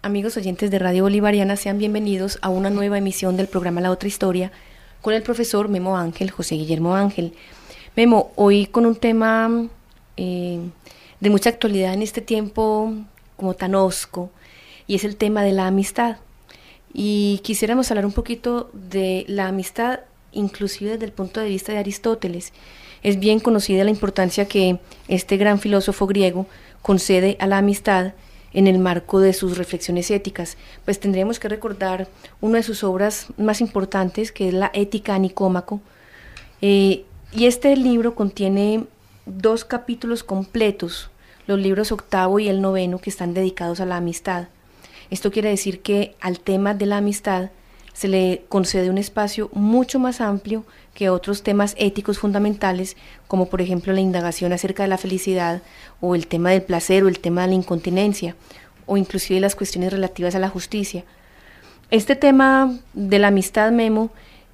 Amigos oyentes de Radio Bolivariana, sean bienvenidos a una nueva emisión del programa La Otra Historia con el profesor Memo Ángel, José Guillermo Ángel. Memo, hoy con un tema de mucha actualidad en este tiempo como tan hosco, y es el tema de la amistad. Y quisiéramos hablar un poquito de la amistad, inclusive desde el punto de vista de Aristóteles. Es bien conocida la importancia que este gran filósofo griego concede a la amistad en el marco de sus reflexiones éticas. Pues tendríamos que recordar una de sus obras más importantes, que es la Ética a Nicómaco, y este libro contiene 2 capítulos completos, los libros 8º y el 9º, que están dedicados a la amistad. Esto quiere decir que al tema de la amistad se le concede un espacio mucho más amplio que otros temas éticos fundamentales, como por ejemplo la indagación acerca de la felicidad, o el tema del placer, o el tema de la incontinencia, o inclusive las cuestiones relativas a la justicia. Este tema de la amistad, Memo,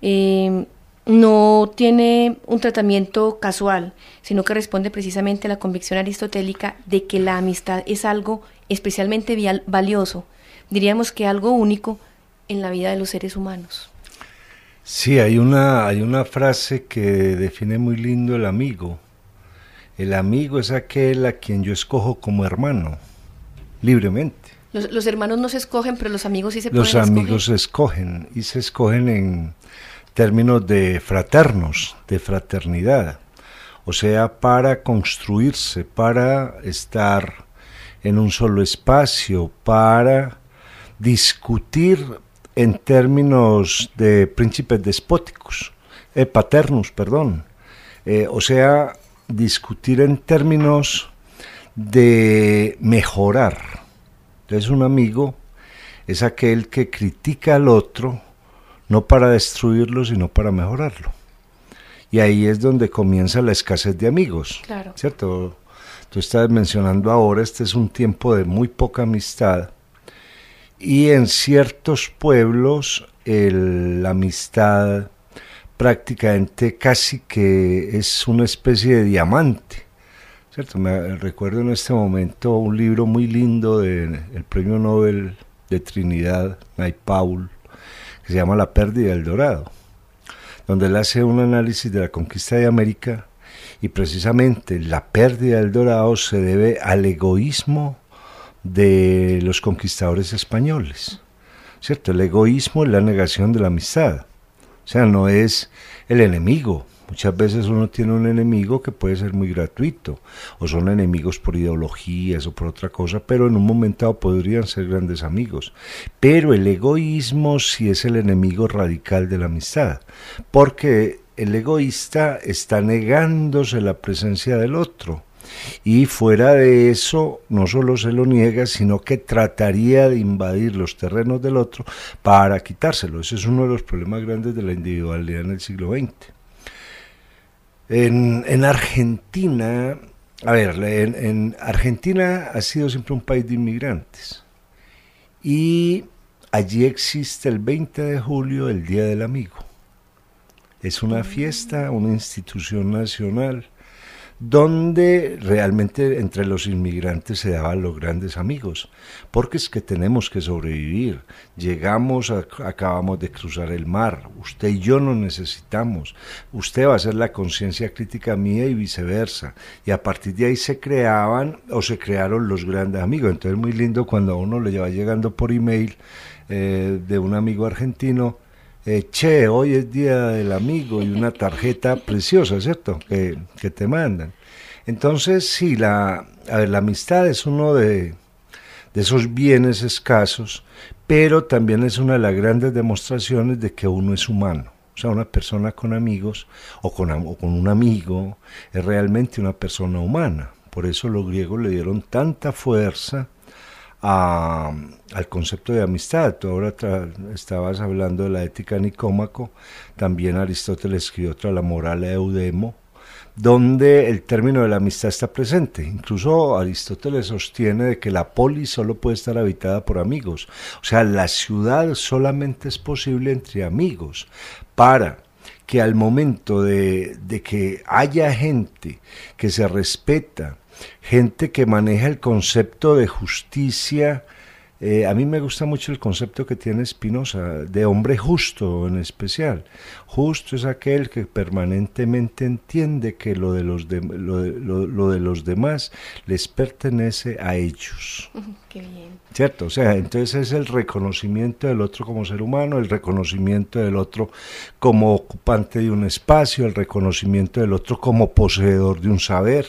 no tiene un tratamiento casual, sino que responde precisamente a la convicción aristotélica de que la amistad es algo especialmente valioso, diríamos que algo único en la vida de los seres humanos. Sí, hay una frase que define muy lindo el amigo. El amigo es aquel a quien yo escojo como hermano, libremente. Los hermanos no se escogen, pero los amigos sí se pueden escoger. Los amigos se escogen, y se escogen en términos de fraternos, de fraternidad. O sea, para construirse, para estar en un solo espacio, para discutir en términos de príncipes despóticos, paternos, perdón. O sea, discutir en términos de mejorar. Entonces, un amigo es aquel que critica al otro, no para destruirlo, sino para mejorarlo. Y ahí es donde comienza la escasez de amigos, claro. ¿Cierto? Tú estás mencionando ahora, este es un tiempo de muy poca amistad, y en ciertos pueblos la amistad prácticamente casi que es una especie de diamante, ¿cierto? Me recuerdo en este momento un libro muy lindo del Premio Nobel de Trinidad, Naipaul, que se llama La pérdida del Dorado, donde él hace un análisis de la conquista de América, y precisamente la pérdida del Dorado se debe al egoísmo de los conquistadores españoles, ¿cierto? El egoísmo es la negación de la amistad, o sea, no es el enemigo. Muchas veces uno tiene un enemigo que puede ser muy gratuito, o son enemigos por ideologías o por otra cosa, pero en un momento dado podrían ser grandes amigos. Pero el egoísmo sí es el enemigo radical de la amistad, porque el egoísta está negándose la presencia del otro, y fuera de eso no solo se lo niega, sino que trataría de invadir los terrenos del otro para quitárselo. Ese es uno de los problemas grandes de la individualidad en el siglo XX. En Argentina, en Argentina ha sido siempre un país de inmigrantes, y allí existe el 20 de julio el Día del Amigo. Es una fiesta, una institución nacional, donde realmente entre los inmigrantes se daban los grandes amigos, porque es que tenemos que sobrevivir, acabamos de cruzar el mar, usted y yo nos necesitamos, usted va a ser la conciencia crítica mía y viceversa, y a partir de ahí se crearon los grandes amigos. Entonces es muy lindo cuando a uno le va llegando por email de un amigo argentino, hoy es día del amigo, y una tarjeta preciosa, ¿cierto?, que te mandan. Entonces sí, la amistad es uno de esos bienes escasos, pero también es una de las grandes demostraciones de que uno es humano. O sea, una persona con amigos o con un amigo es realmente una persona humana. Por eso los griegos le dieron tanta fuerza al concepto de amistad. Tú ahora estabas hablando de la Ética a Nicómaco, también Aristóteles escribió otra, la Moral a Eudemo, donde el término de la amistad está presente. Incluso Aristóteles sostiene de que la polis solo puede estar habitada por amigos, o sea, la ciudad solamente es posible entre amigos, para que al momento de que haya gente que se respeta, gente que maneja el concepto de justicia A mí me gusta mucho el concepto que tiene Spinoza, de hombre justo en especial. Justo es aquel que permanentemente entiende que lo de los demás les pertenece a ellos. Qué bien. ¿Cierto? O sea, entonces es el reconocimiento del otro como ser humano, el reconocimiento del otro como ocupante de un espacio, el reconocimiento del otro como poseedor de un saber.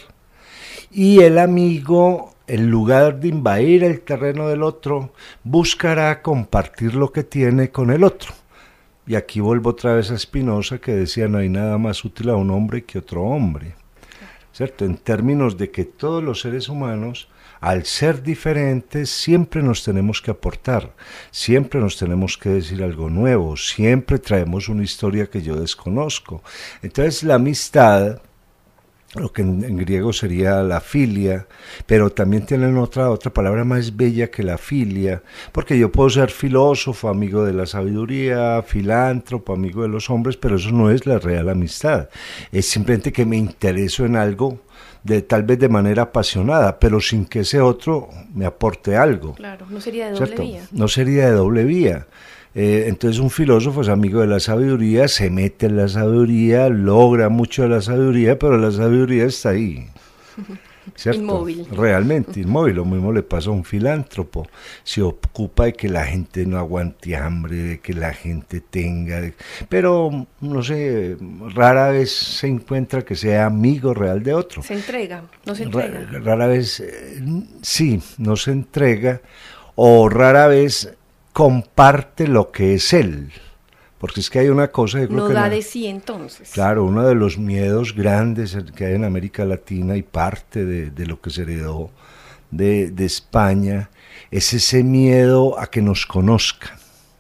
Y el amigo, en lugar de invadir el terreno del otro, buscará compartir lo que tiene con el otro. Y aquí vuelvo otra vez a Spinoza, que decía: no hay nada más útil a un hombre que otro hombre. ¿Cierto? En términos de que todos los seres humanos, al ser diferentes, siempre nos tenemos que aportar, siempre nos tenemos que decir algo nuevo, siempre traemos una historia que yo desconozco. Entonces la amistad, lo que en griego sería la filia, pero también tienen otra palabra más bella que la filia, porque yo puedo ser filósofo, amigo de la sabiduría, filántropo, amigo de los hombres, pero eso no es la real amistad. Es simplemente que me intereso en algo, tal vez de manera apasionada, pero sin que ese otro me aporte algo. Claro, no sería de doble vía. No sería de doble vía. Entonces un filósofo es amigo de la sabiduría, se mete en la sabiduría, logra mucho de la sabiduría, pero la sabiduría está ahí, ¿cierto? Inmóvil. Realmente inmóvil. Lo mismo le pasa a un filántropo. Se ocupa de que la gente no aguante hambre, de que la gente tenga... Pero, no sé, rara vez se encuentra que sea amigo real de otro. Se entrega, no se entrega. Rara vez, sí, no se entrega, o rara vez comparte lo que es él, porque es que hay una cosa... No da de sí entonces. Claro, uno de los miedos grandes que hay en América Latina y parte de lo que se heredó de España, es ese miedo a que nos conozcan,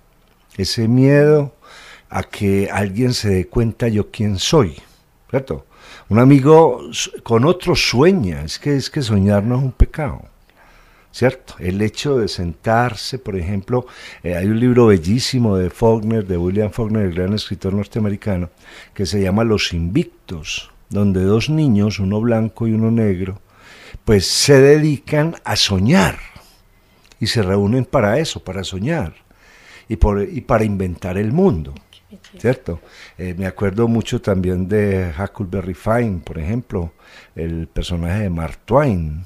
ese miedo a que alguien se dé cuenta yo quién soy, ¿cierto? Un amigo con otro sueña, es que soñar no es un pecado. ¿Cierto? El hecho de sentarse, por ejemplo, hay un libro bellísimo de Faulkner, de William Faulkner, el gran escritor norteamericano, que se llama Los Invictos, donde dos niños, uno blanco y uno negro, pues se dedican a soñar, y se reúnen para eso, para soñar, y para inventar el mundo, ¿cierto? Me acuerdo mucho también de Huckleberry Finn, por ejemplo, el personaje de Mark Twain,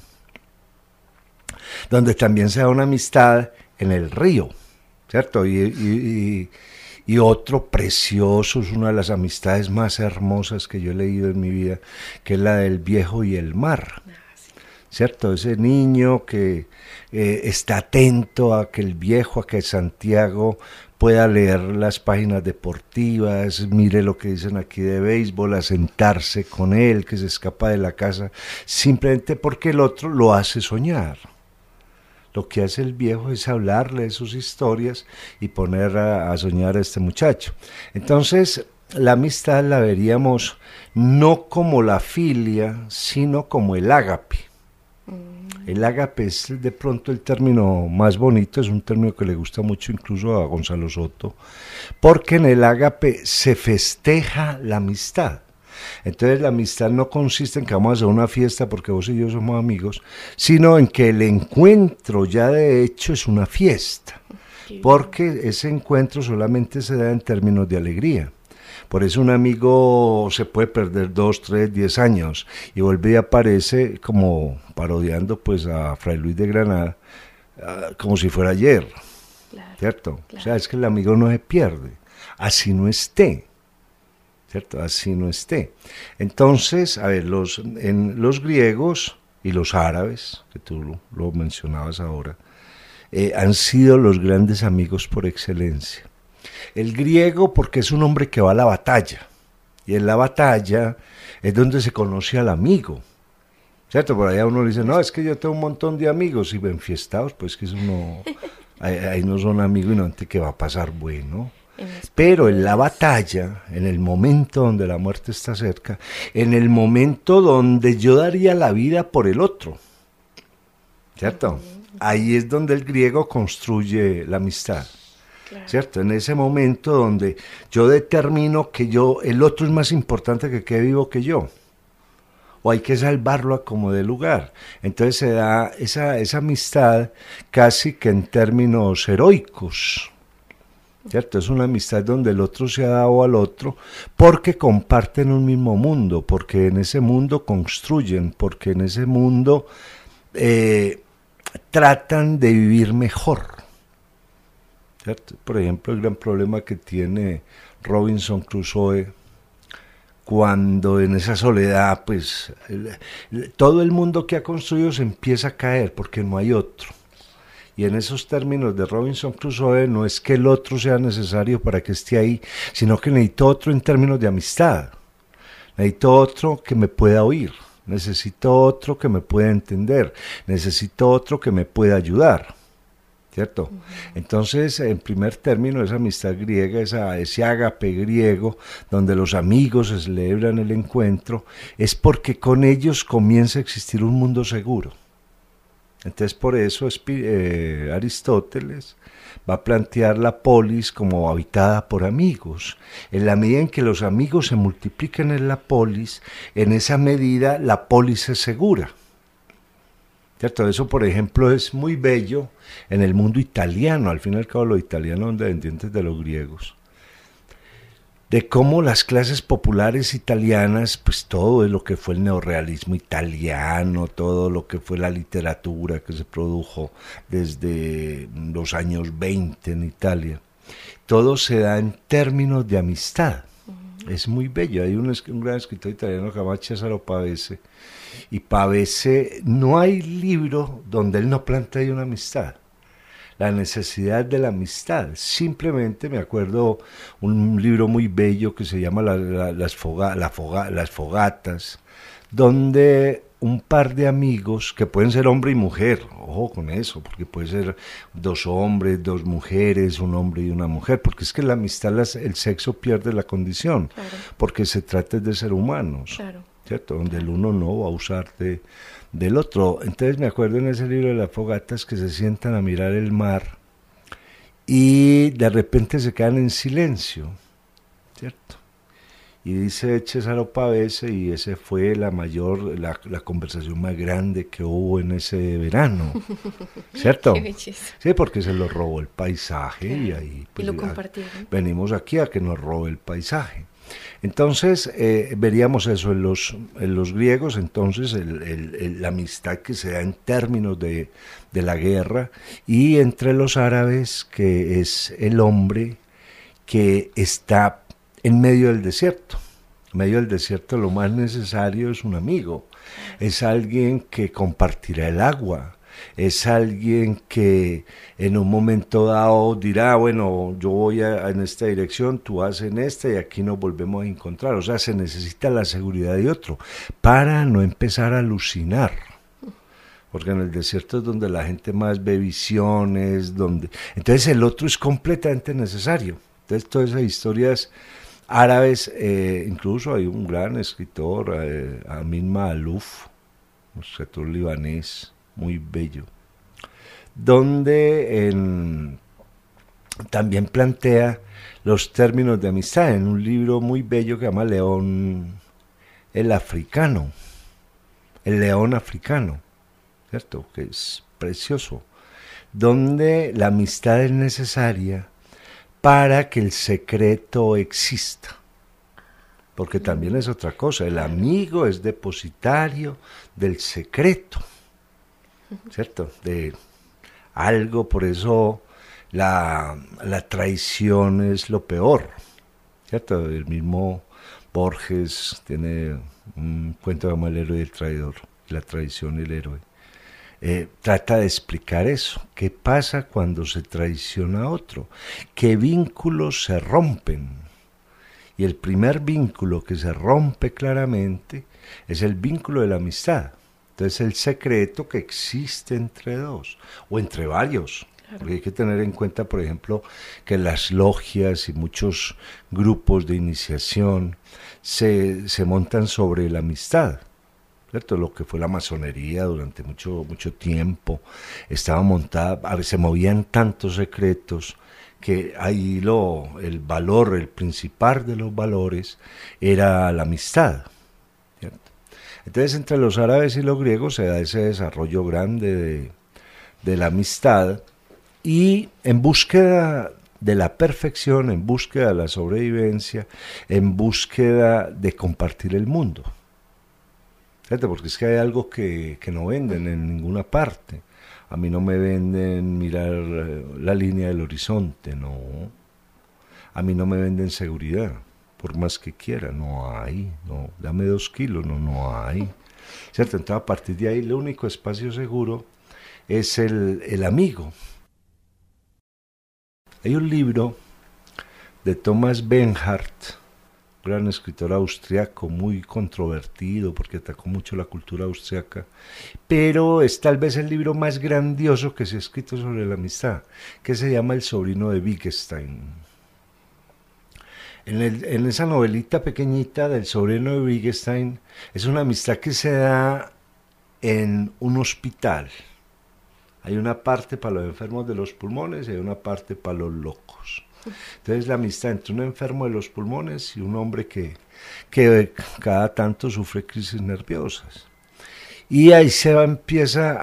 donde también se da una amistad en el río, ¿cierto? Y otro precioso, es una de las amistades más hermosas que yo he leído en mi vida, que es la del viejo y el mar, ¿cierto? Ese niño que está atento a que el viejo, a que Santiago pueda leer las páginas deportivas, mire lo que dicen aquí de béisbol, a sentarse con él, que se escapa de la casa, simplemente porque el otro lo hace soñar. Lo que hace el viejo es hablarle de sus historias y poner a soñar a este muchacho. Entonces, la amistad la veríamos no como la filia, sino como el ágape. El ágape es de pronto el término más bonito, es un término que le gusta mucho incluso a Gonzalo Soto, porque en el ágape se festeja la amistad. Entonces la amistad no consiste en que vamos a hacer una fiesta porque vos y yo somos amigos, sino en que el encuentro ya de hecho es una fiesta, porque ese encuentro solamente se da en términos de alegría. Por eso un amigo se puede perder 2, 3, 10 años y vuelve y aparece como parodiando pues a Fray Luis de Granada, como si fuera ayer, claro, ¿cierto? Claro. O sea, es que el amigo no se pierde, así no esté. ¿Cierto? Así no esté. Entonces, a ver, los griegos y los árabes, que tú lo mencionabas ahora, han sido los grandes amigos por excelencia. El griego porque es un hombre que va a la batalla, y en la batalla es donde se conoce al amigo, ¿cierto? Por allá uno dice, no, es que yo tengo un montón de amigos, y enfiestados, pues que eso no, ahí no son amigos, y no antes que va a pasar bueno. Pero en la batalla, en el momento donde la muerte está cerca, en el momento donde yo daría la vida por el otro, ¿cierto? Ahí es donde el griego construye la amistad, claro, ¿cierto? En ese momento donde yo determino que el otro es más importante que vivo que yo, o hay que salvarlo a como dé lugar. Entonces se da esa amistad casi que en términos heroicos, ¿cierto? Es una amistad donde el otro se ha dado al otro porque comparten un mismo mundo, porque en ese mundo construyen, porque en ese mundo tratan de vivir mejor, ¿cierto? Por ejemplo, el gran problema que tiene Robinson Crusoe cuando en esa soledad, pues, todo el mundo que ha construido se empieza a caer porque no hay otro. Y en esos términos de Robinson Crusoe no es que el otro sea necesario para que esté ahí, sino que necesito otro en términos de amistad. Necesito otro que me pueda oír, necesito otro que me pueda entender, necesito otro que me pueda ayudar, ¿cierto? Uh-huh. Entonces, en primer término, esa amistad griega, ese ágape griego, donde los amigos se celebran el encuentro, es porque con ellos comienza a existir un mundo seguro. Entonces por eso Aristóteles va a plantear la polis como habitada por amigos. En la medida en que los amigos se multiplican en la polis, en esa medida la polis es segura. ¿Cierto? Eso, por ejemplo, es muy bello en el mundo italiano. Al fin y al cabo, los italianos son descendientes de los griegos. De cómo las clases populares italianas, pues todo lo que fue el neorrealismo italiano, todo lo que fue la literatura que se produjo desde los años 20 en Italia, todo se da en términos de amistad. Uh-huh. Es muy bello. Hay un gran escritor italiano que se llama Cesare Pavese, y Pavese, no hay libro donde él no plantea una amistad. La necesidad de la amistad. Simplemente me acuerdo un libro muy bello que se llama Las Fogatas, donde un par de amigos, que pueden ser hombre y mujer, ojo con eso, porque puede ser dos hombres, dos mujeres, un hombre y una mujer, porque es que la amistad, el sexo pierde la condición, claro, porque se trata de ser humanos, claro, ¿cierto? Donde el uno no va a usar del otro. Entonces me acuerdo en ese libro de Las Fogatas que se sientan a mirar el mar y de repente se quedan en silencio, ¿cierto? Y dice Cesare Pavese, y ese fue la conversación más grande que hubo en ese verano, ¿cierto? Sí, porque se lo robó el paisaje, claro, y ahí pues, y lo compartieron. Venimos aquí a que nos robe el paisaje. Entonces veríamos eso en los griegos. Entonces la amistad que se da en términos de la guerra, y entre los árabes, que es el hombre que está en medio del desierto. En medio del desierto lo más necesario es un amigo, es alguien que compartirá el agua, es alguien que en un momento dado dirá, bueno, yo voy en esta dirección, tú vas en esta y aquí nos volvemos a encontrar. O sea, se necesita la seguridad de otro para no empezar a alucinar. Porque en el desierto es donde la gente más ve visiones, entonces el otro es completamente necesario. Entonces todas esas historias árabes, incluso hay un gran escritor, Amin Maalouf, un escritor libanés, muy bello, donde también plantea los términos de amistad en un libro muy bello que se llama León el Africano, el León Africano, ¿cierto? Que es precioso, donde la amistad es necesaria para que el secreto exista, porque también es otra cosa, el amigo es depositario del secreto, ¿cierto? De algo, por eso la traición es lo peor, ¿cierto? El mismo Borges tiene un cuento llamado El héroe y el traidor, la traición y el héroe. Trata de explicar eso, qué pasa cuando se traiciona a otro, qué vínculos se rompen. Y el primer vínculo que se rompe claramente es el vínculo de la amistad. Entonces el secreto que existe entre dos o entre varios. Claro. Porque hay que tener en cuenta, por ejemplo, que las logias y muchos grupos de iniciación se montan sobre la amistad, ¿cierto? Lo que fue la masonería durante mucho tiempo estaba montada, se movían tantos secretos que ahí el valor, el principal de los valores era la amistad, ¿cierto? Entonces entre los árabes y los griegos se da ese desarrollo grande de la amistad, y en búsqueda de la perfección, en búsqueda de la sobrevivencia, en búsqueda de compartir el mundo. ¿Cierto? Porque es que hay algo que no venden en ninguna parte. A mí no me venden mirar la línea del horizonte, no. A mí no me venden seguridad, por más que quiera, no hay, no. Dame 2 kilos, no hay. ¿Cierto? Entonces a partir de ahí el único espacio seguro es el amigo. Hay un libro de Thomas Bernhard, gran escritor austriaco, muy controvertido porque atacó mucho la cultura austriaca, pero es tal vez el libro más grandioso que se ha escrito sobre la amistad, que se llama El sobrino de Wittgenstein. En esa novelita pequeñita del sobrino de Wittgenstein es una amistad que se da en un hospital. Hay una parte para los enfermos de los pulmones y hay una parte para los locos. Entonces la amistad entre un enfermo de los pulmones y un hombre que cada tanto sufre crisis nerviosas. Y ahí empiezan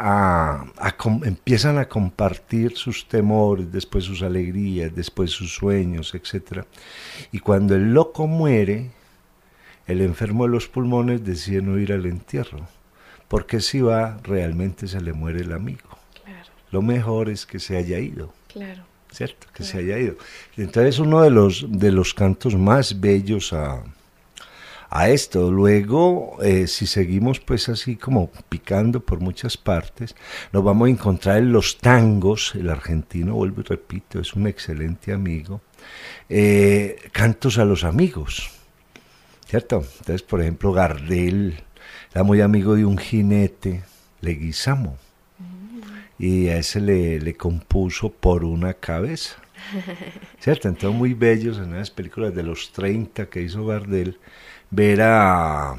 a compartir sus temores, después sus alegrías, después sus sueños, etc. Y cuando el loco muere, el enfermo de los pulmones decide no ir al entierro, porque si va, realmente se le muere el amigo. Claro. Lo mejor es que se haya ido. Claro. ¿Cierto? Que se haya ido. Entonces uno de los cantos más bellos a esto. Luego, si seguimos pues así como picando por muchas partes, nos vamos a encontrar en los tangos. El argentino, vuelvo y repito, es un excelente amigo. Cantos a los amigos, ¿cierto? Entonces, por ejemplo, Gardel era muy amigo de un jinete, Leguizamo, y a ese le compuso Por una cabeza, ¿cierto? Entonces, muy bellos en esas películas de los 30 que hizo Gardel, ver a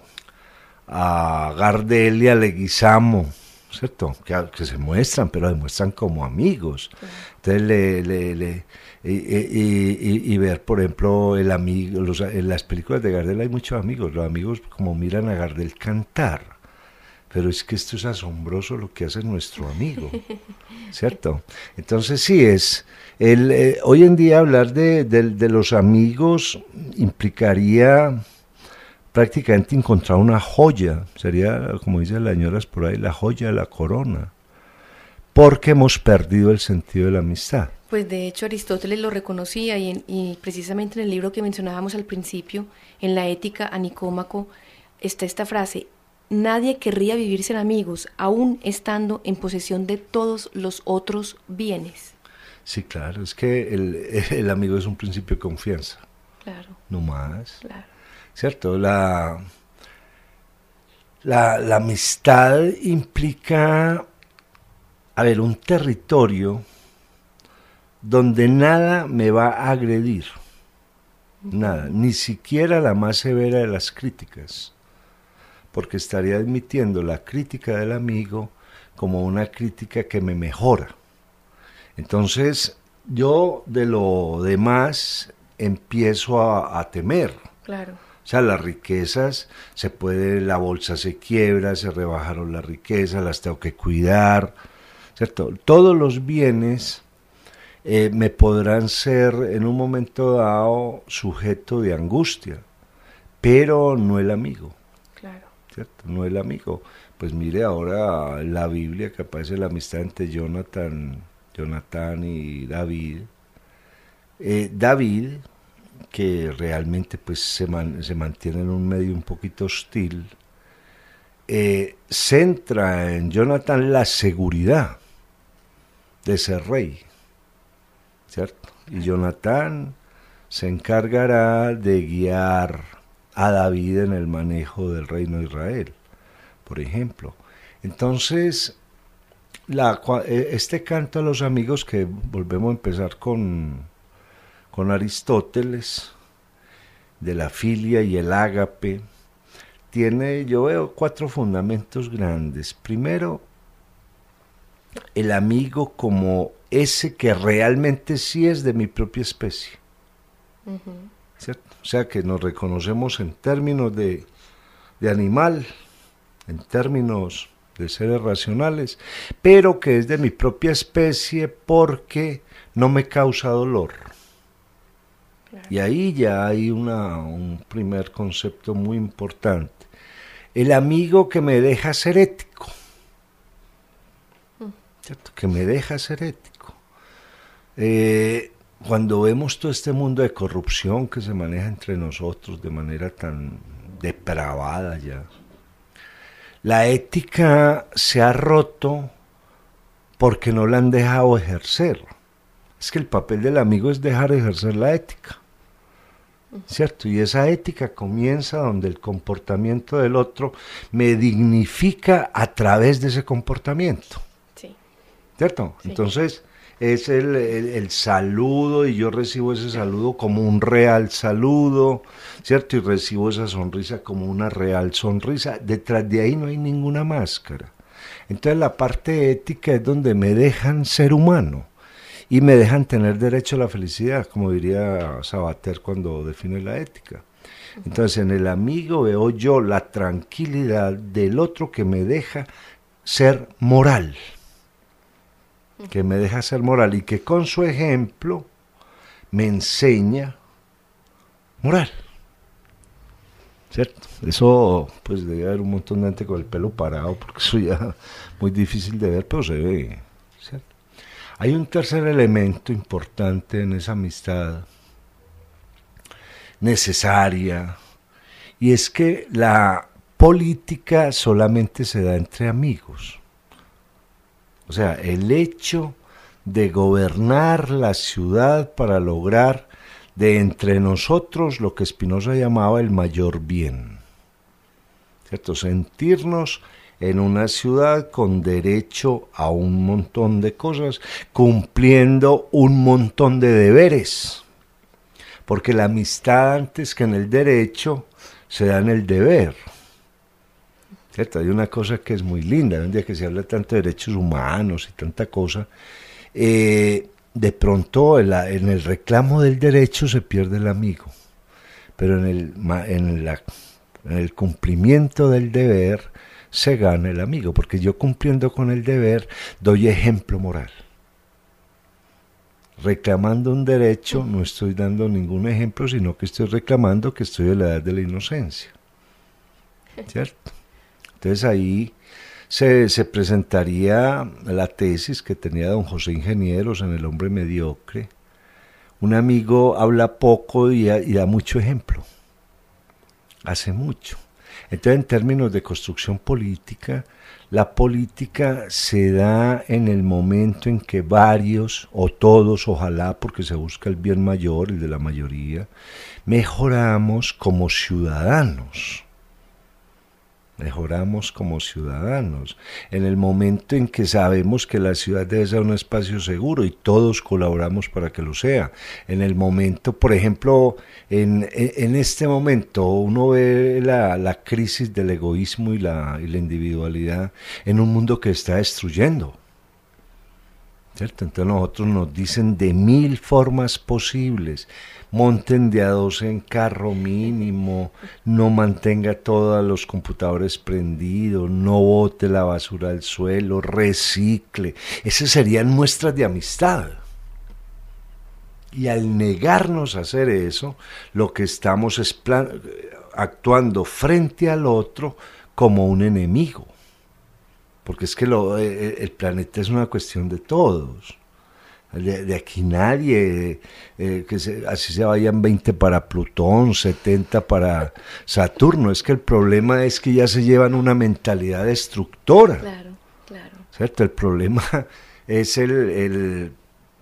Gardel y a Leguizamo, ¿cierto? Que se muestran, pero se muestran como amigos. Entonces, y ver, por ejemplo, el amigo, en las películas de Gardel hay muchos amigos, los amigos como miran a Gardel cantar. Pero es que esto es asombroso lo que hace nuestro amigo, ¿cierto? Entonces sí, hoy en día hablar de los amigos implicaría prácticamente encontrar una joya, sería, como dicen las señoras por ahí, la joya de la corona, porque hemos perdido el sentido de la amistad. Pues de hecho Aristóteles lo reconocía y precisamente en el libro que mencionábamos al principio, en la Ética a Nicómaco, está esta frase: nadie querría vivir sin amigos, aún estando en posesión de todos los otros bienes. Sí, claro, es que el amigo es un principio de confianza. Claro. No más. Claro. ¿Cierto? La amistad implica, un territorio donde nada me va a agredir. Nada, ni siquiera la más severa de las críticas, porque estaría admitiendo la crítica del amigo como una crítica que me mejora. Entonces, yo de lo demás empiezo a temer. Claro. O sea, las riquezas, la bolsa se quiebra, se rebajaron las riquezas, las tengo que cuidar, ¿cierto? Todos los bienes me podrán ser en un momento dado sujeto de angustia, pero no el amigo. Claro. ¿Cierto? No el amigo. Pues mire ahora en la Biblia que aparece la amistad entre Jonatán y David. David, que realmente pues se mantiene en un medio un poquito hostil, centra en Jonatán la seguridad de ser rey, ¿cierto? Y Jonatán se encargará de guiar a David en el manejo del reino de Israel, por ejemplo. Entonces, este canto a los amigos, que volvemos a empezar con Aristóteles, de la filia y el ágape, yo veo 4 fundamentos grandes. Primero, el amigo como ese que realmente sí es de mi propia especie. Uh-huh. ¿Cierto? O sea, que nos reconocemos en términos de animal, en términos de seres racionales, pero que es de mi propia especie porque no me causa dolor. Claro. Y ahí ya hay un primer concepto muy importante. El amigo que me deja ser ético, ¿cierto? Que me deja ser ético. Cuando vemos todo este mundo de corrupción que se maneja entre nosotros de manera tan depravada ya, la ética se ha roto porque no la han dejado ejercer. Es que el papel del amigo es dejar ejercer la ética, ¿cierto? Y esa ética comienza donde el comportamiento del otro me dignifica a través de ese comportamiento, sí. ¿Cierto? Sí. Entonces es el saludo, y yo recibo ese saludo como un real saludo, ¿cierto? Y recibo esa sonrisa como una real sonrisa. Detrás de ahí no hay ninguna máscara. Entonces la parte ética es donde me dejan ser humano y me dejan tener derecho a la felicidad, como diría Sabater cuando define la ética. Entonces en el amigo veo yo la tranquilidad del otro que me deja ser moral, que me deja ser moral y que con su ejemplo me enseña moral, ¿cierto? Eso, pues debe haber un montón de gente con el pelo parado, porque eso ya muy difícil de ver, pero se ve, ¿cierto? Hay un tercer elemento importante en esa amistad necesaria, y es que la política solamente se da entre amigos. O sea, el hecho de gobernar la ciudad para lograr de entre nosotros lo que Spinoza llamaba el mayor bien, ¿cierto? Sentirnos en una ciudad con derecho a un montón de cosas, cumpliendo un montón de deberes, porque la amistad antes que en el derecho se da en el deber. ¿Cierto? Hay una cosa que es muy linda, un día que se habla tanto de derechos humanos y tanta cosa, de pronto en el reclamo del derecho se pierde el amigo, pero en el cumplimiento del deber se gana el amigo, porque yo cumpliendo con el deber doy ejemplo moral. Reclamando un derecho no estoy dando ningún ejemplo, sino que estoy reclamando que estoy en la edad de la inocencia, ¿cierto? Entonces ahí se presentaría la tesis que tenía don José Ingenieros en El hombre mediocre. Un amigo habla poco y da mucho ejemplo, hace mucho. Entonces en términos de construcción política, la política se da en el momento en que varios, o todos, ojalá porque se busca el bien mayor, el de la mayoría, mejoramos como ciudadanos. Mejoramos como ciudadanos, en el momento en que sabemos que la ciudad debe ser un espacio seguro y todos colaboramos para que lo sea. En el momento, por ejemplo, en este momento uno ve la crisis del egoísmo y la individualidad en un mundo que está destruyendo, ¿cierto? Entonces nosotros nos dicen de 1000 formas posibles: monten de a 2 en carro mínimo, no mantenga todos los computadores prendidos, no bote la basura al suelo, recicle. Esas serían muestras de amistad. Y al negarnos a hacer eso, lo que estamos es actuando frente al otro como un enemigo. Porque es que el planeta es una cuestión de todos. De aquí nadie, así se vayan 20 para Plutón, 70 para Saturno. Es que el problema es que ya se llevan una mentalidad destructora. Claro, claro. ¿Cierto? El problema es el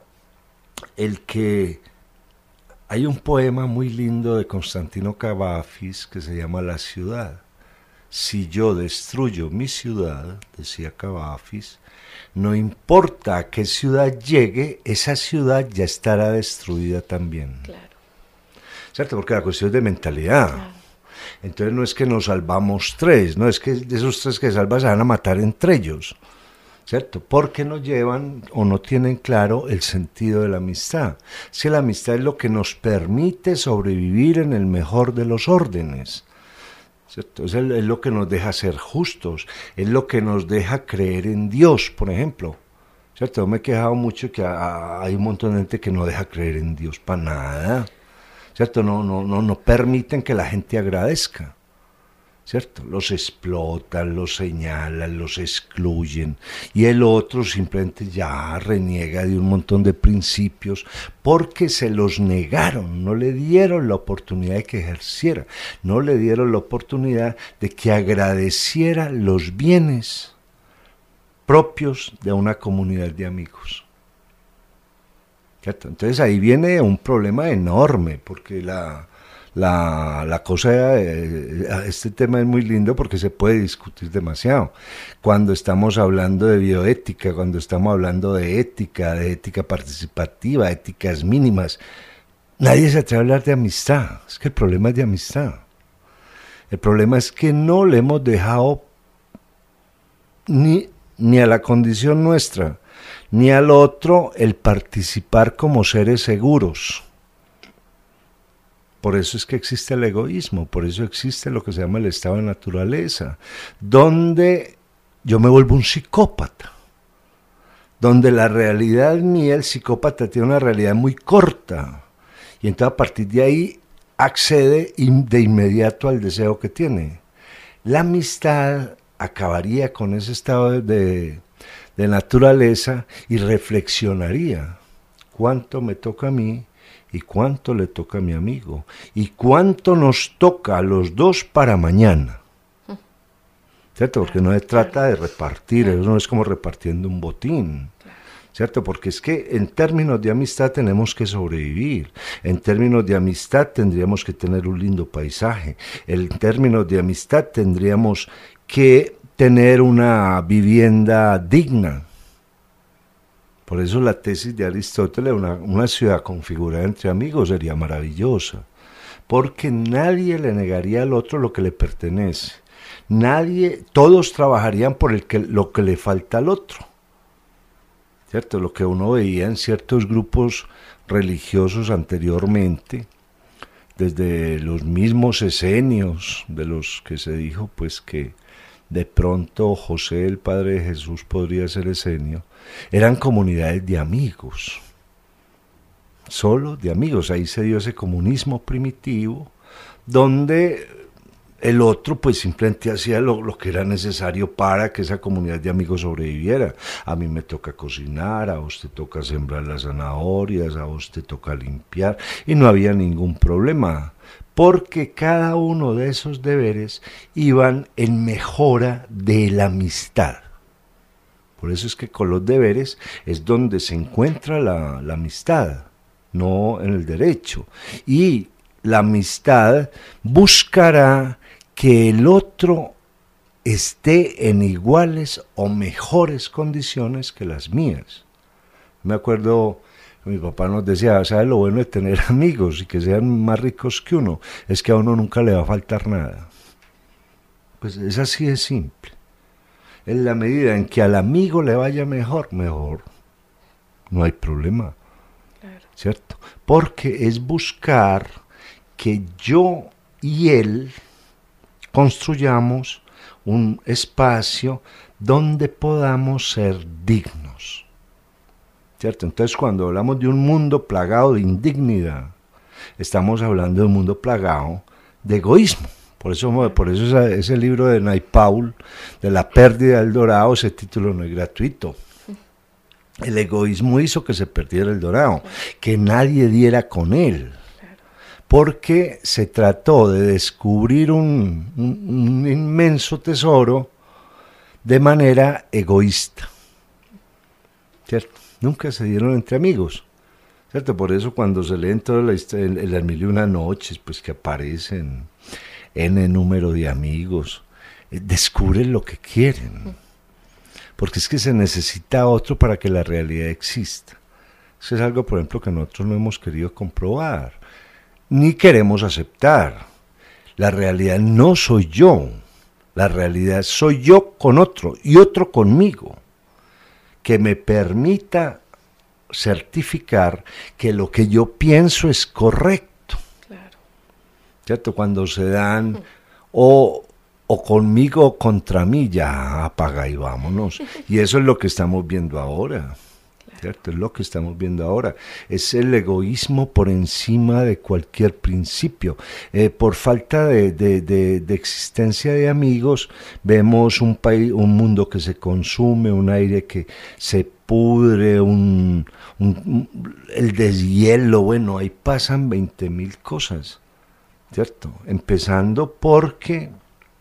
que... Hay un poema muy lindo de Constantino Cavafis que se llama La ciudad. Si yo destruyo mi ciudad, decía Cavafis, no importa a qué ciudad llegue, esa ciudad ya estará destruida también. Claro. ¿Cierto? Porque la cuestión es de mentalidad. Claro. Entonces no es que nos salvamos 3, no es que de esos 3 que salvas se van a matar entre ellos, ¿cierto? Porque no llevan o no tienen claro el sentido de la amistad. Si la amistad es lo que nos permite sobrevivir en el mejor de los órdenes, ¿cierto? Es lo que nos deja ser justos, es lo que nos deja creer en Dios, por ejemplo. ¿Cierto? Yo me he quejado mucho que hay un montón de gente que no deja creer en Dios para nada. ¿Cierto? No permiten que la gente agradezca. ¿Cierto? Los explotan, los señalan, los excluyen, y el otro simplemente ya reniega de un montón de principios porque se los negaron, no le dieron la oportunidad de que ejerciera, no le dieron la oportunidad de que agradeciera los bienes propios de una comunidad de amigos. ¿Cierto? Entonces ahí viene un problema enorme, porque la cosa, este tema es muy lindo porque se puede discutir demasiado. Cuando estamos hablando de bioética, cuando estamos hablando de ética participativa, éticas mínimas, nadie se atreve a hablar de amistad. Es que el problema es de amistad. El problema es que no le hemos dejado ni a la condición nuestra, ni al otro el participar como seres seguros. Por eso es que existe el egoísmo, por eso existe lo que se llama el estado de naturaleza, donde yo me vuelvo un psicópata, donde la realidad mía, el psicópata, tiene una realidad muy corta, y entonces a partir de ahí accede de inmediato al deseo que tiene. La amistad acabaría con ese estado de naturaleza y reflexionaría: ¿cuánto me toca a mí? ¿Y cuánto le toca a mi amigo? ¿Y cuánto nos toca a los dos para mañana? ¿Cierto? Porque no se trata de repartir, eso no es como repartiendo un botín. ¿Cierto? Porque es que en términos de amistad tenemos que sobrevivir, en términos de amistad tendríamos que tener un lindo paisaje, en términos de amistad tendríamos que tener una vivienda digna. Por eso la tesis de Aristóteles, una ciudad configurada entre amigos, sería maravillosa, porque nadie le negaría al otro lo que le pertenece, todos trabajarían por lo que le falta al otro, ¿cierto? Lo que uno veía en ciertos grupos religiosos anteriormente, desde los mismos esenios, de los que se dijo pues que de pronto José, el padre de Jesús, podría ser esenio, eran comunidades de amigos, solo de amigos. Ahí se dio ese comunismo primitivo, donde el otro pues simplemente hacía lo que era necesario para que esa comunidad de amigos sobreviviera. A mí me toca cocinar, a vos te toca sembrar las zanahorias, a vos te toca limpiar, y no había ningún problema, porque cada uno de esos deberes iban en mejora de la amistad. Por eso es que con los deberes es donde se encuentra la amistad, no en el derecho. Y la amistad buscará que el otro esté en iguales o mejores condiciones que las mías. Me acuerdo, mi papá nos decía, ¿sabes lo bueno de tener amigos y que sean más ricos que uno? Es que a uno nunca le va a faltar nada. Pues es así de simple. En la medida en que al amigo le vaya mejor, no hay problema, claro. ¿Cierto? Porque es buscar que yo y él construyamos un espacio donde podamos ser dignos, ¿cierto? Entonces cuando hablamos de un mundo plagado de indignidad, estamos hablando de un mundo plagado de egoísmo. Por eso ese libro de Naipaul, de la pérdida del Dorado, ese título no es gratuito. El egoísmo hizo que se perdiera el Dorado, que nadie diera con él, porque se trató de descubrir un inmenso tesoro de manera egoísta, ¿cierto? Nunca se dieron entre amigos, ¿cierto? Por eso cuando se leen toda la historia, en las 1001 noches, pues que aparecen N número de amigos, descubren lo que quieren, porque es que se necesita otro para que la realidad exista. Eso es algo, por ejemplo, que nosotros no hemos querido comprobar, ni queremos aceptar. La realidad no soy yo, la realidad soy yo con otro y otro conmigo, que me permita certificar que lo que yo pienso es correcto. ¿Cierto? Cuando se dan o conmigo o contra mí, ya apaga y vámonos. Y eso es lo que estamos viendo ahora. ¿Cierto? Es lo que estamos viendo ahora. Es el egoísmo por encima de cualquier principio. Por falta de existencia de amigos, vemos un país, un mundo que se consume, un aire que se pudre, el deshielo. Bueno, ahí pasan 20.000 cosas, ¿cierto? Empezando porque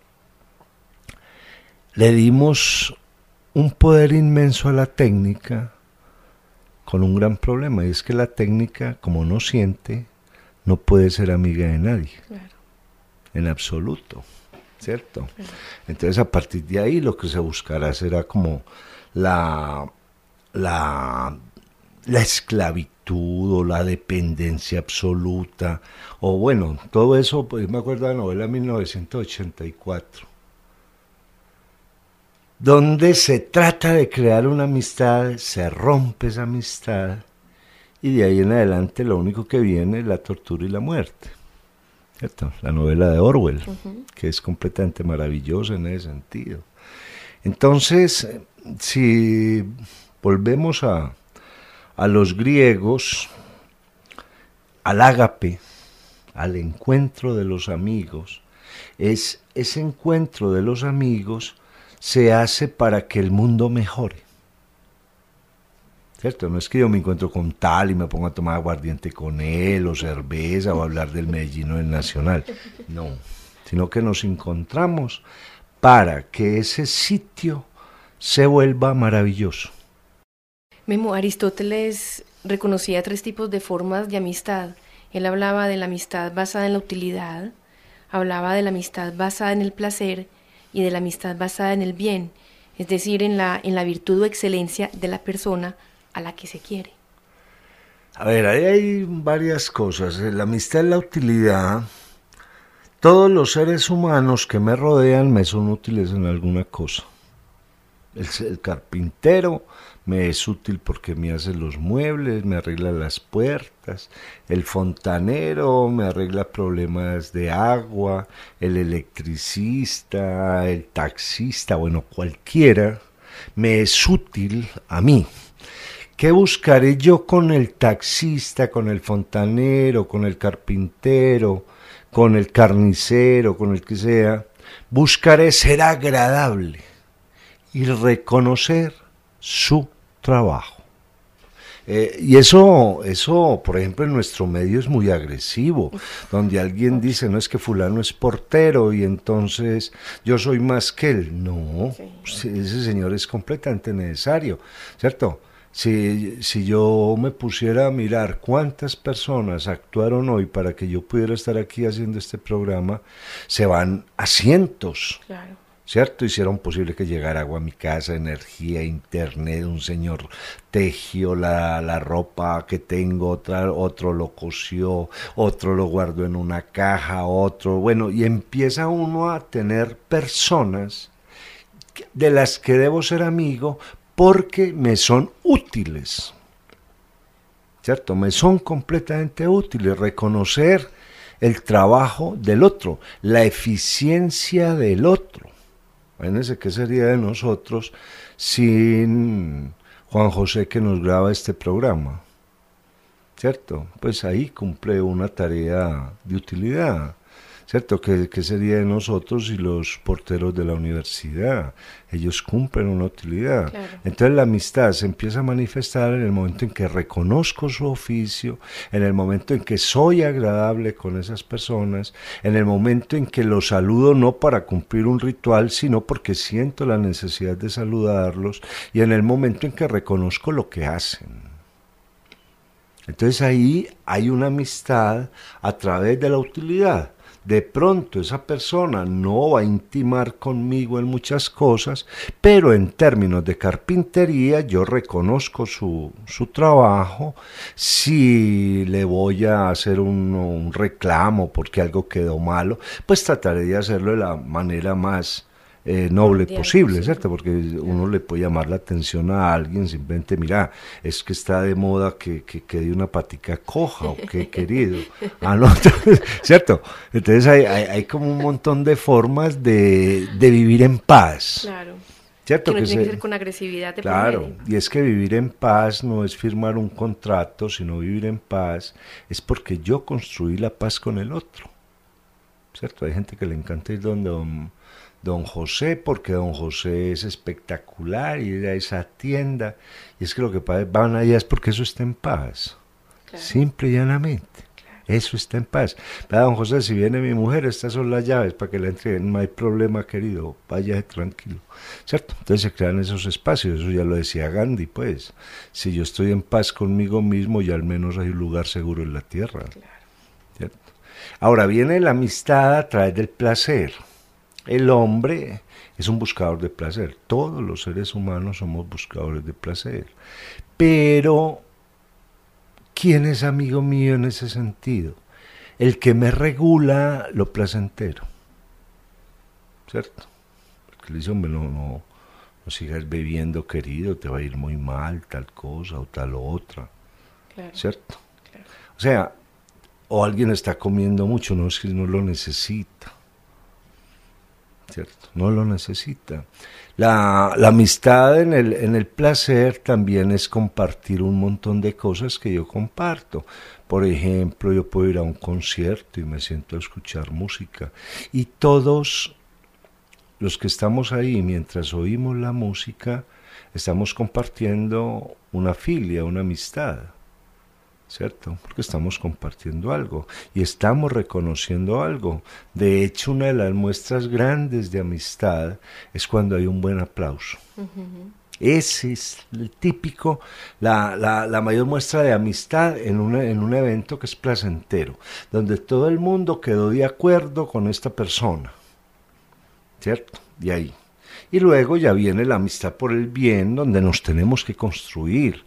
le dimos un poder inmenso a la técnica, con un gran problema, y es que la técnica, como no siente, no puede ser amiga de nadie, claro, en absoluto, ¿cierto? Claro. Entonces, a partir de ahí, lo que se buscará será como la esclavitud o la dependencia absoluta, o bueno, todo eso. Pues me acuerdo de la novela 1984, donde se trata de crear una amistad, se rompe esa amistad, y de ahí en adelante lo único que viene es la tortura y la muerte, ¿cierto? La novela de Orwell, que es completamente maravillosa en ese sentido. Entonces, si volvemos a los griegos, al ágape, al encuentro de los amigos, es ese encuentro de los amigos se hace para que el mundo mejore, ¿cierto? No es que yo me encuentro con tal y me pongo a tomar aguardiente con él, o cerveza, o hablar del Medellín o del Nacional, no, sino que nos encontramos para que ese sitio se vuelva maravilloso. Memo, Aristóteles reconocía 3 tipos de formas de amistad. Él hablaba de la amistad basada en la utilidad, hablaba de la amistad basada en el placer y de la amistad basada en el bien, es decir, en la virtud o excelencia de la persona a la que se quiere. A ver, ahí hay varias cosas. La amistad es la utilidad. Todos los seres humanos que me rodean me son útiles en alguna cosa. El carpintero me es útil porque me hace los muebles, me arregla las puertas. El fontanero me arregla problemas de agua. El electricista, el taxista, bueno, cualquiera me es útil a mí. ¿Qué buscaré yo con el taxista, con el fontanero, con el carpintero, con el carnicero, con el que sea? Buscaré ser agradable y reconocer su trabajo. Y eso, por ejemplo, en nuestro medio es muy agresivo, donde alguien dice, no, es que fulano es portero y entonces yo soy más que él. No, ese señor es completamente necesario, ¿cierto? Si yo me pusiera a mirar cuántas personas actuaron hoy para que yo pudiera estar aquí haciendo este programa, se van a cientos. Claro. ¿Cierto? Hicieron posible que llegara agua a mi casa, energía, internet, un señor tejió la ropa que tengo, otro lo cosió, otro lo guardó en una caja, otro, bueno, y empieza uno a tener personas de las que debo ser amigo porque me son útiles, ¿cierto? Me son completamente útiles. Reconocer el trabajo del otro, la eficiencia del otro. Imagínense qué sería de nosotros sin Juan José, que nos graba este programa, ¿cierto? Pues ahí cumple una tarea de utilidad, ¿cierto? ¿Qué sería de nosotros y los porteros de la universidad? Ellos cumplen una utilidad. Claro. Entonces la amistad se empieza a manifestar en el momento en que reconozco su oficio, en el momento en que soy agradable con esas personas, en el momento en que los saludo no para cumplir un ritual, sino porque siento la necesidad de saludarlos, y en el momento en que reconozco lo que hacen. Entonces ahí hay una amistad a través de la utilidad. De pronto esa persona no va a intimar conmigo en muchas cosas, pero en términos de carpintería yo reconozco su trabajo. Si le voy a hacer un reclamo porque algo quedó malo, pues trataré de hacerlo de la manera más noble posible, ¿cierto? Porque uno le puede llamar la atención a alguien simplemente, mira, es que está de moda que de una patica coja, o que querido, no, ¿cierto? Entonces hay como un montón de formas de vivir en paz. Claro. ¿Cierto? Que no tiene que ser con agresividad de claro, por medio. y es que vivir en paz no es firmar un contrato, sino vivir en paz es porque yo construí la paz con el otro. ¿Cierto? Hay gente que le encanta ir donde don José, porque don José es espectacular, y ir a esa tienda, y es que lo que van allá es porque eso está en paz, claro. Simple y llanamente. Eso está en paz. Pero, don José, si viene mi mujer, estas son las llaves para que la entreguen. No hay problema, querido, vaya tranquilo. ¿Cierto? Entonces se crean esos espacios. Eso ya lo decía Gandhi, pues. Si yo estoy en paz conmigo mismo, ya al menos hay un lugar seguro en la tierra. Claro. ¿Cierto? Ahora viene la amistad a través del placer. El hombre es un buscador de placer. Todos los seres humanos somos buscadores de placer. Pero ¿quién es amigo mío en ese sentido? El que me regula lo placentero, ¿cierto? Porque le dice, hombre, no sigas bebiendo, querido, te va a ir muy mal, tal cosa o tal otra, claro. ¿Cierto? Claro. O sea, o alguien está comiendo mucho, no es que no lo necesita, ¿cierto? No lo necesita. La amistad en el placer también es compartir un montón de cosas que yo comparto. Por ejemplo, yo puedo ir a un concierto y me siento a escuchar música. Y todos los que estamos ahí, mientras oímos la música, estamos compartiendo una filia, una amistad. ¿Cierto? Porque estamos compartiendo algo y estamos reconociendo algo. De hecho, una de las muestras grandes de amistad es cuando hay un buen aplauso. Uh-huh. Ese es el típico, la mayor muestra de amistad en un evento que es placentero, donde todo el mundo quedó de acuerdo con esta persona. ¿Cierto? Y ahí. Y luego ya viene la amistad por el bien, donde nos tenemos que construir.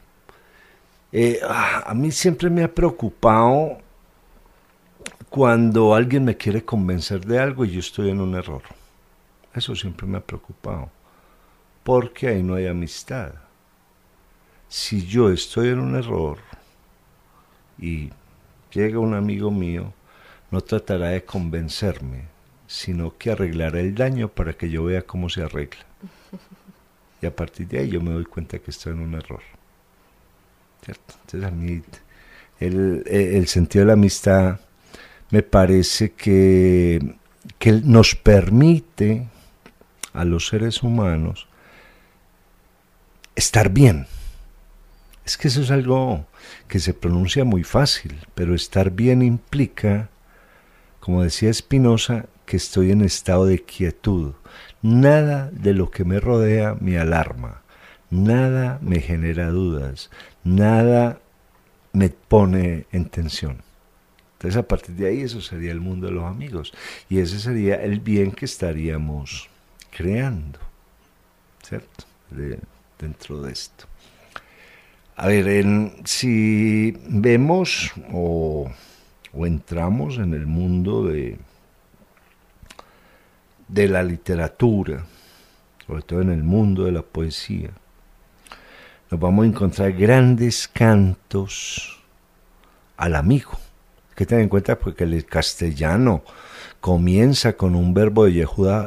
A mí siempre me ha preocupado cuando alguien me quiere convencer de algo y yo estoy en un error. Eso siempre me ha preocupado, porque ahí no hay amistad. Si yo estoy en un error y llega un amigo mío, no tratará de convencerme, sino que arreglará el daño para que yo vea cómo se arregla. Y a partir de ahí yo me doy cuenta que estoy en un error. ¿Cierto? Entonces a mí el sentido de la amistad me parece que nos permite a los seres humanos estar bien. Es que eso es algo que se pronuncia muy fácil, pero estar bien implica, como decía Spinoza, que estoy en estado de quietud. Nada de lo que me rodea me alarma. Nada me genera dudas, nada me pone en tensión. Entonces a partir de ahí eso sería el mundo de los amigos y ese sería el bien que estaríamos creando, ¿cierto? Dentro de esto. A ver, si vemos o entramos en el mundo de la literatura, sobre todo en el mundo de la poesía, nos vamos a encontrar grandes cantos al amigo. Hay que tener en cuenta porque el castellano comienza con un verso de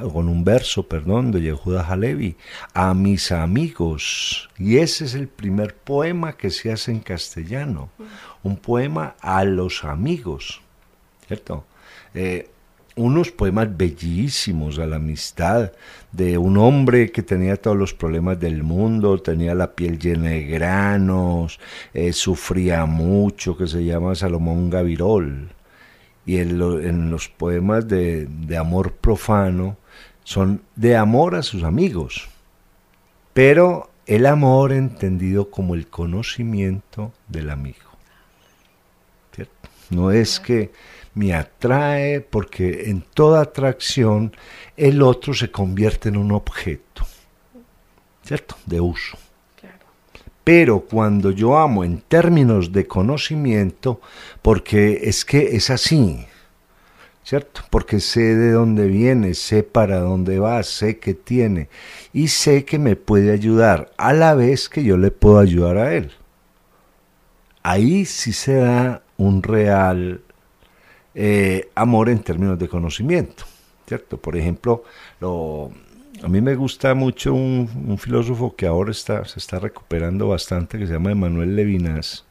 Yehuda Halevi, a mis amigos, y ese es el primer poema que se hace en castellano, un poema a los amigos, ¿cierto? Unos poemas bellísimos a la amistad de un hombre que tenía todos los problemas del mundo, tenía la piel llena de granos, sufría mucho, que se llama Salomón Gavirol. Y en los poemas de amor profano son de amor a sus amigos, pero el amor entendido como el conocimiento del amigo, ¿cierto? No es que me atrae, porque en toda atracción el otro se convierte en un objeto, ¿cierto? De uso. Claro. Pero cuando yo amo en términos de conocimiento, porque es que es así, ¿cierto? Porque sé de dónde viene, sé para dónde va, sé qué tiene y sé que me puede ayudar a la vez que yo le puedo ayudar a él. Ahí sí se da un real amor en términos de conocimiento, ¿cierto? Por ejemplo, a mí me gusta mucho un filósofo que ahora se está recuperando bastante, que se llama Emmanuel Levinas.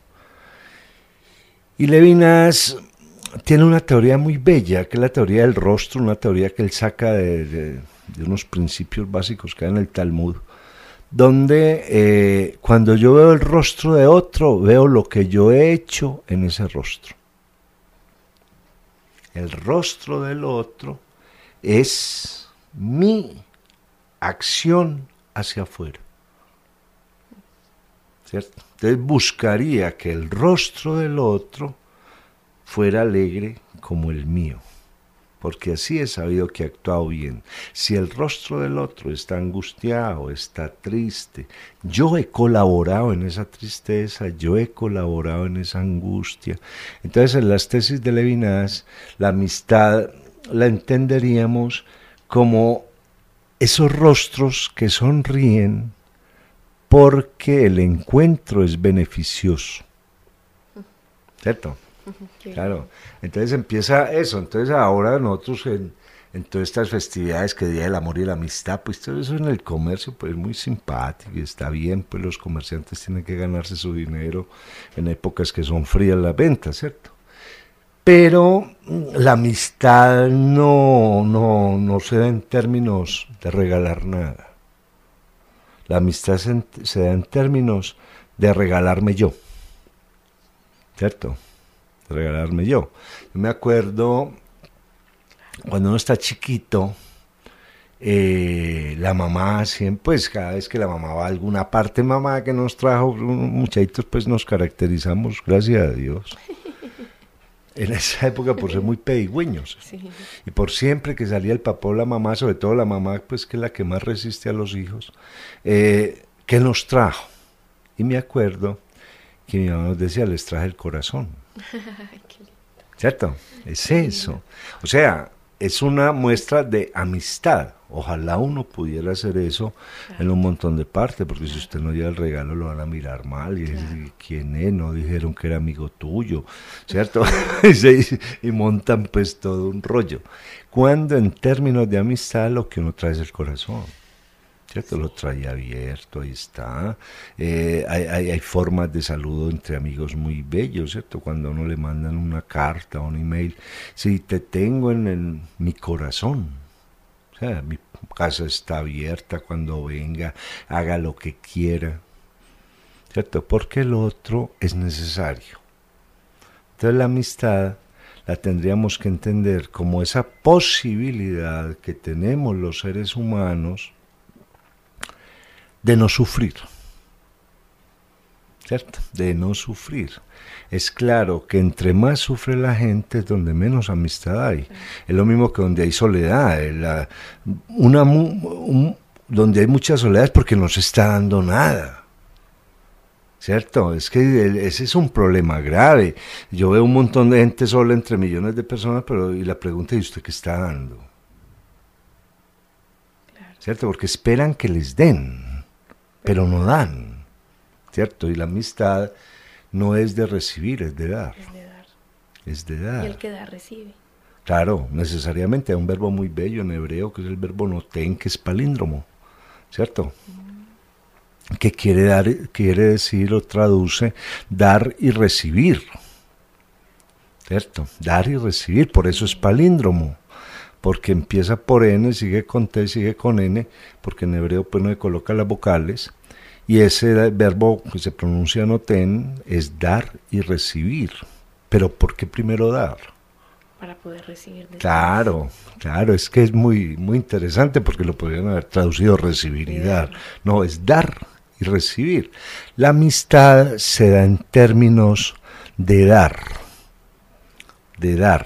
Y Levinas tiene una teoría muy bella, que es la teoría del rostro, una teoría que él saca de unos principios básicos que hay en el Talmud, donde cuando yo veo el rostro de otro, veo lo que yo he hecho en ese rostro. El rostro del otro es mi acción hacia afuera, ¿cierto? Entonces buscaría que el rostro del otro fuera alegre como el mío, porque así he sabido que he actuado bien. Si el rostro del otro está angustiado, está triste, yo he colaborado en esa tristeza, yo he colaborado en esa angustia. Entonces en las tesis de Levinas, la amistad la entenderíamos como esos rostros que sonríen porque el encuentro es beneficioso, ¿cierto? Claro, entonces empieza eso. Entonces ahora nosotros en todas estas festividades, que Día del Amor y la Amistad, pues todo eso en el comercio pues es muy simpático y está bien, pues los comerciantes tienen que ganarse su dinero en épocas que son frías las ventas, ¿cierto? Pero la amistad no se da en términos de regalar nada. La amistad se da en términos de regalarme yo, ¿cierto? De regalarme yo. Yo me acuerdo, cuando uno está chiquito, la mamá siempre, pues cada vez que la mamá va a alguna parte, mamá que nos trajo, muchachitos, pues nos caracterizamos, gracias a Dios. En esa época por ser muy pedigüeños. Sí. Y por siempre que salía el papá o la mamá, sobre todo la mamá, pues que es la que más resiste a los hijos, ¿qué nos trajo? Y me acuerdo que mi mamá nos decía, les traje el corazón. ¿Cierto? Es eso. O sea, es una muestra de amistad. Ojalá uno pudiera hacer eso en un montón de partes, porque si usted no lleva el regalo lo van a mirar mal y decir, ¿quién es? No dijeron que era amigo tuyo, ¿cierto? y montan pues todo un rollo. Cuando en términos de amistad lo que uno trae es el corazón, ¿cierto? Lo trae abierto, ahí está. Hay formas de saludo entre amigos muy bellos, ¿cierto? Cuando uno le mandan una carta o un email, si te tengo en mi corazón. O sea, mi casa está abierta, cuando venga, haga lo que quiera, ¿cierto? Porque el otro es necesario. Entonces la amistad la tendríamos que entender como esa posibilidad que tenemos los seres humanos de no sufrir, ¿cierto? De no sufrir. Es claro que entre más sufre la gente es donde menos amistad hay. Sí. Es lo mismo que donde hay soledad. Donde hay mucha soledad es porque no se está dando nada, ¿cierto? Es que ese es un problema grave. Yo veo un montón de gente sola entre millones de personas, pero y la pregunta es, ¿usted qué está dando? Claro. ¿Cierto? Porque esperan que les den, pero no dan, ¿cierto? Y la amistad no es de recibir, es de dar. Es de dar. Es de dar. Y el que da, recibe. Claro, necesariamente hay un verbo muy bello en hebreo, que es el verbo noten, que es palíndromo, ¿cierto? Que quiere decir o traduce dar y recibir, ¿cierto? Dar y recibir, por eso es palíndromo, porque empieza por N, sigue con T, sigue con N, porque en hebreo pues no se colocan las vocales. Y ese verbo que se pronuncia noten es dar y recibir. ¿Pero por qué primero dar? Para poder recibir. Claro, es que es muy, muy interesante porque lo podrían haber traducido recibir y dar. No, es dar y recibir. La amistad se da en términos de dar. De dar.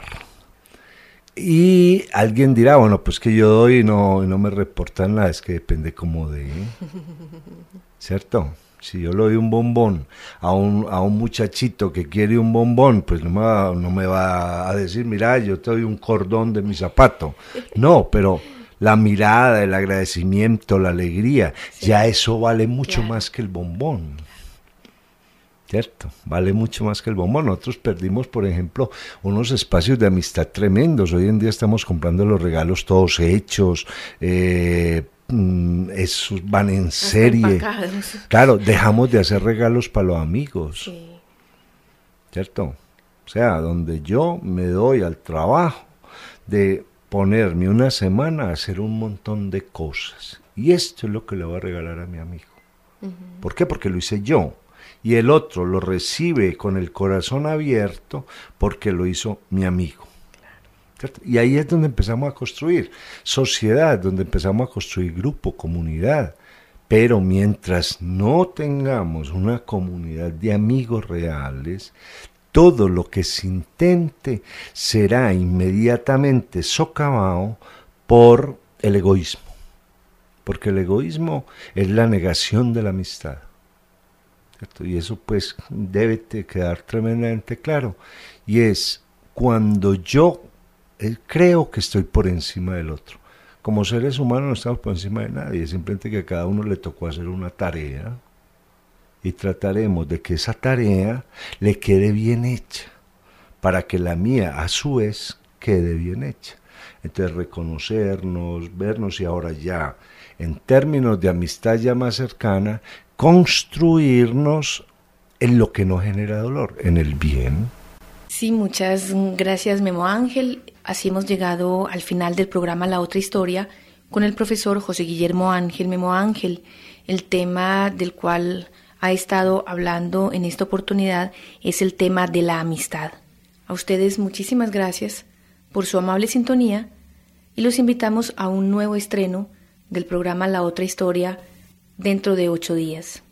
Y alguien dirá, bueno, pues que yo doy y no me reportan nada, es que depende cómo de... ¿Cierto? Si yo le doy un bombón a un muchachito que quiere un bombón, pues no me va a decir, mira, yo te doy un cordón de mi zapato. No, pero la mirada, el agradecimiento, la alegría, sí, ya eso vale mucho más que el bombón. ¿Cierto? Vale mucho más que el bombón. Nosotros perdimos, por ejemplo, unos espacios de amistad tremendos. Hoy en día estamos comprando los regalos todos hechos, esos van en serie. Claro, dejamos de hacer regalos para los amigos. Sí. ¿Cierto? O sea, donde yo me doy al trabajo de ponerme una semana a hacer un montón de cosas. Y esto es lo que le voy a regalar a mi amigo. Uh-huh. ¿Por qué? Porque lo hice yo. Y el otro lo recibe con el corazón abierto porque lo hizo mi amigo. ¿Cierto? Y ahí es donde empezamos a construir sociedad, donde empezamos a construir grupo, comunidad. Pero mientras no tengamos una comunidad de amigos reales, todo lo que se intente será inmediatamente socavado por el egoísmo. Porque el egoísmo es la negación de la amistad. ¿Cierto? Y eso pues debe quedar tremendamente claro. Y es cuando yo creo que estoy por encima del otro. Como seres humanos no estamos por encima de nadie, simplemente que a cada uno le tocó hacer una tarea y trataremos de que esa tarea le quede bien hecha, para que la mía a su vez quede bien hecha. Entonces reconocernos, vernos y ahora ya en términos de amistad ya más cercana, construirnos en lo que no genera dolor, en el bien. Sí, muchas gracias, Memo Ángel. Así hemos llegado al final del programa La Otra Historia con el profesor José Guillermo Ángel, Memo Ángel. El tema del cual ha estado hablando en esta oportunidad es el tema de la amistad. A ustedes muchísimas gracias por su amable sintonía y los invitamos a un nuevo estreno del programa La Otra Historia dentro de 8 días.